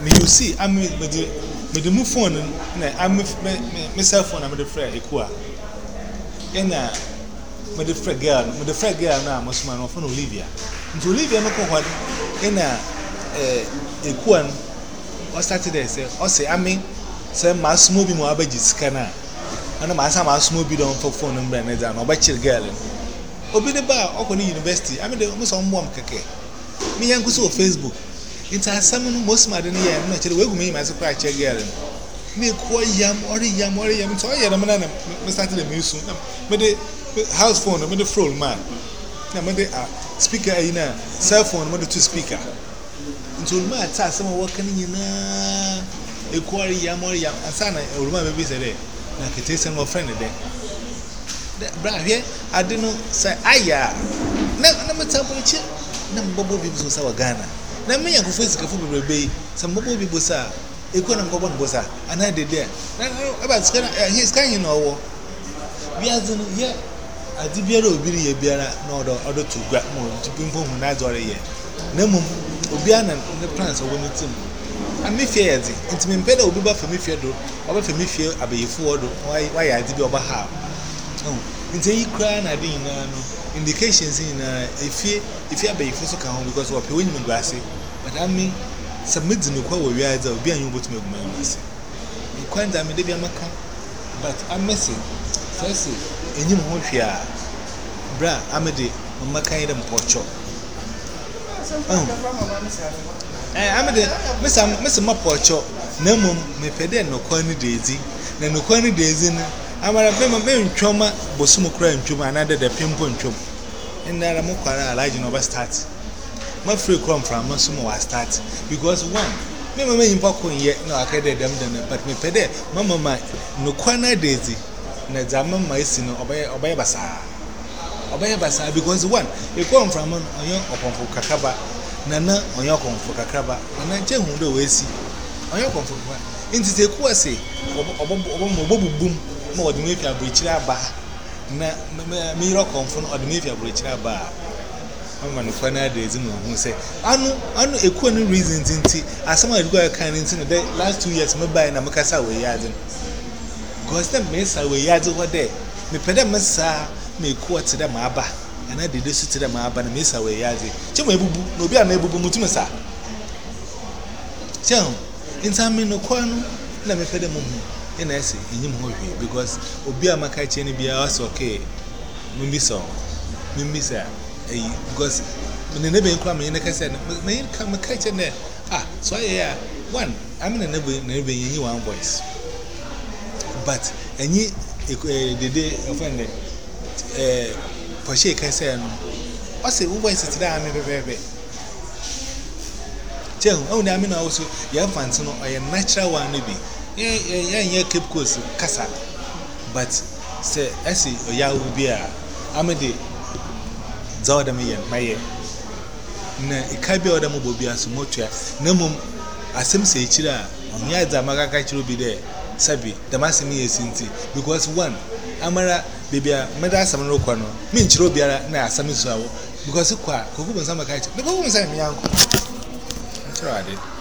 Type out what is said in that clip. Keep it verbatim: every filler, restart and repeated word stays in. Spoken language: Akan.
you see, I'm with the move phone, I'm with my cell phone, I'm with the friend, Equa. And uh, with the friend girl, with the friend girl now, most man of Olivia. And Olivia, no what in a Equan or Saturday, say, or say, I mean, say, my smoothie more abaji scanner. And my son, my smoothie don't for phone and brand, and or bachelor girl. Obi the bar, Oakland University, I mean, the most on one cake. Me and Kuso Facebook. It's a summon most madden here, and naturally, we will make my surprise check girl. Me quite yam or yam or yam, so I am an started a music. But the house phone, I'm the full man. Now, the speaker in a cell phone, I'm the two speaker. Until my task, someone walking in a quarry yam or yam, and son, I remember this day. Like it is some friend there. Brah here, I don't know, say, Aya. Never tell me, number of people was our Ghana. Now, me and Professor Kafu Bay, some mobile people, sir. A corner of one bossa, and I did there. About Scanner, he's kind of know. We are the year. I did be a beer, nor the other two grab more to bring home when I got a year. No mum, Obiana, the plants of one team. I may fear it. It's been better will be for me, Fedo, or for me, fear, I be forward. Why, why I did over how? Oh, in the crying, I didn't know indications in if you if you are being forced to come home because of a winning grassy. But I mean, submit the new quo we are being able to make my mercy. You can't damn it, but I'm missing. Firstly, and you know, here, Bra, I'm a day, Makai and Porcho. I'm a day, Miss Maporcho, no mum, me pede no corny daisy, no corny daisy. I'm a very trauma, Bosumo crime, chum, and added a pimple and chum. And there are more large over start. My free come from Masumo was start because one, Mamma may popcorn yet no I can't them done, but me pede, Mamma my no corner daisy, Nazama my sin obey obey basa. Obey basa because one, you come from on your upon for Kakaba, Nana on your come for Kakaba, and I tell who the way see on your come for into the quasi or boom. More than if you are breaching a bar. Me rock on phone or the if you are breaching a bar. I'm on the final days in who say, I know, I know a cool reason in tea. As someone go a kind in the last two years, me buy and I'm a cassa way yarding. Because the mess away yards over there. Me pedamassa may quote to the maba, and I did this to the maba and miss away yarding. Chimabu, no be unable to mutumasa. Tell in some no quano, let me pedamum. And I say, in him, because Obia Makachi and Bia was okay. Mimbi so, Mimbi sir, because when the neighbor come in, like I said, may come a catch in there. Ah, so yeah, one, I'm in a neighbor, neighbor, you one voice. But, and ye, the day of when the Poche can say, I say, who was it that I'm a baby? Tell, oh, I mean, also, you have fancy or a natural one, maybe. Yeah, yeah, yeah, keep course, Cassa. But say, I see, or ya will be a Amade Zodamian, my year. Na it can't be other mobile be as much as no mum. As some say, Chira, on Yada Magakachi will be there. Sabi, the Massimi is Sinti, because one, Amara, baby, Madame Samarocano, Minch Robia, na Samisaw, because you quite, Kuku and Samakachi, the woman's young. I tried it.